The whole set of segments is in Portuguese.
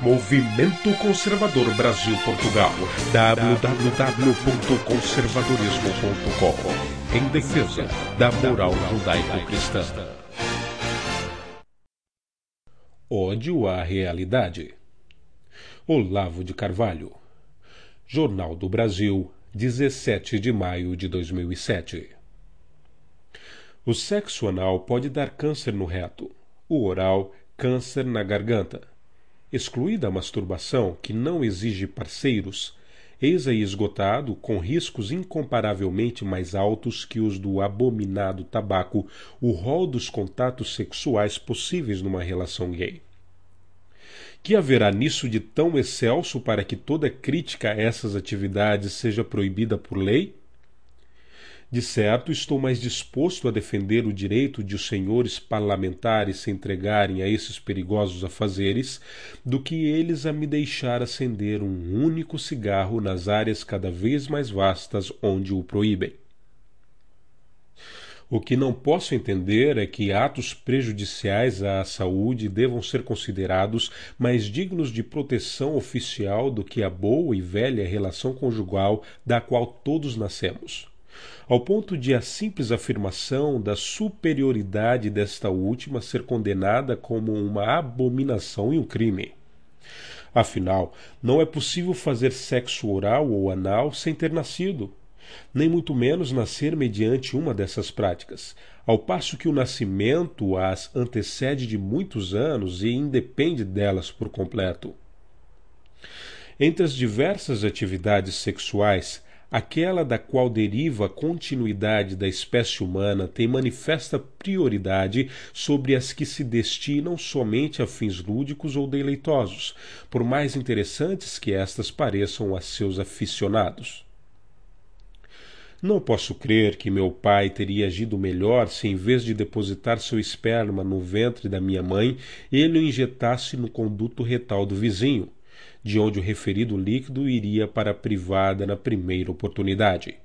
Movimento Conservador Brasil-Portugal, www.conservadorismo.com, em defesa da moral judaico-cristã. Ódio à realidade. Olavo de Carvalho. Jornal do Brasil, 17 de maio de 2007. O sexo anal pode dar câncer no reto, o oral, câncer na garganta. Excluída a masturbação, que não exige parceiros, eis aí esgotado, com riscos incomparavelmente mais altos que os do abominado tabaco, o rol dos contatos sexuais possíveis numa relação gay. Que haverá nisso de tão excelso para que toda crítica a essas atividades seja proibida por lei? De certo, estou mais disposto a defender o direito de os senhores parlamentares se entregarem a esses perigosos afazeres do que eles a me deixar acender um único cigarro nas áreas cada vez mais vastas onde o proíbem. O que não posso entender é que atos prejudiciais à saúde devam ser considerados mais dignos de proteção oficial do que a boa e velha relação conjugal da qual todos nascemos, ao ponto de a simples afirmação da superioridade desta última ser condenada como uma abominação e um crime. Afinal, não é possível fazer sexo oral ou anal sem ter nascido, nem muito menos nascer mediante uma dessas práticas, ao passo que o nascimento as antecede de muitos anos e independe delas por completo. Entre as diversas atividades sexuais, aquela da qual deriva a continuidade da espécie humana tem manifesta prioridade sobre as que se destinam somente a fins lúdicos ou deleitosos, por mais interessantes que estas pareçam a seus aficionados. Não posso crer que meu pai teria agido melhor se, em vez de depositar seu esperma no ventre da minha mãe, ele o injetasse no conduto retal do vizinho, de onde o referido líquido iria para a privada na primeira oportunidade.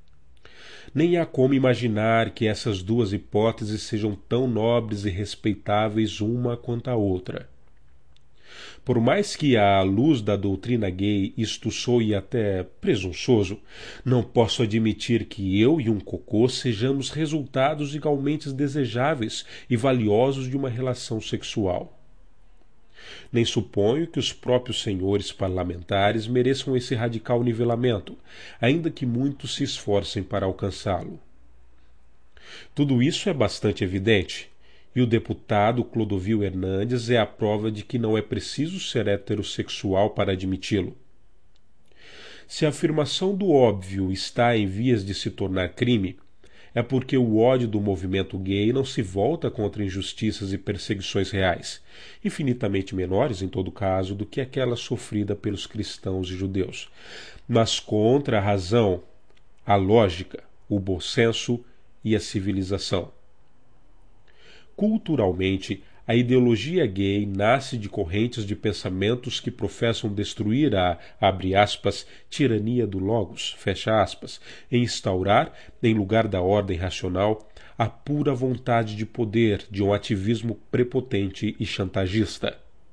Nem há como imaginar que essas duas hipóteses sejam tão nobres e respeitáveis uma quanto a outra. Por mais que, à luz da doutrina gay, isto soe até presunçoso, não posso admitir que eu e um cocô sejamos resultados igualmente desejáveis e valiosos de uma relação sexual. Nem suponho que os próprios senhores parlamentares mereçam esse radical nivelamento, ainda que muitos se esforcem para alcançá-lo. Tudo isso é bastante evidente, e o deputado Clodovil Hernandes é a prova de que não é preciso ser heterossexual para admiti-lo. Se a afirmação do óbvio está em vias de se tornar crime, é porque o ódio do movimento gay não se volta contra injustiças e perseguições reais, infinitamente menores, em todo caso, do que aquela sofrida pelos cristãos e judeus, mas contra a razão, a lógica, o bom senso e a civilização. Culturalmente, a ideologia gay nasce de correntes de pensamentos que professam destruir a, abre aspas, tirania do logos, fecha aspas, e instaurar, em lugar da ordem racional, a pura vontade de poder de um ativismo prepotente e chantagista.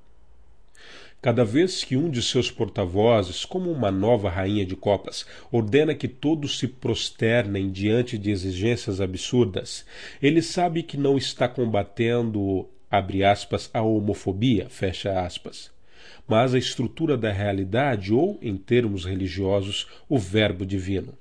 Cada vez que um de seus porta-vozes, como uma nova rainha de copas, ordena que todos se prosternem diante de exigências absurdas, ele sabe que não está combatendo, abre aspas, a homofobia, fecha aspas, mas a estrutura da realidade ou, em termos religiosos, o verbo divino.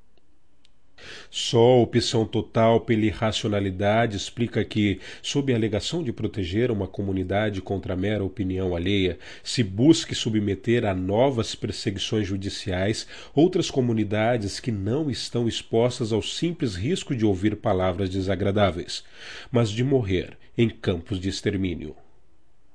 Só a opção total pela irracionalidade explica que, sob a alegação de proteger uma comunidade contra a mera opinião alheia, se busque submeter a novas perseguições judiciais outras comunidades que não estão expostas ao simples risco de ouvir palavras desagradáveis, mas de morrer em campos de extermínio.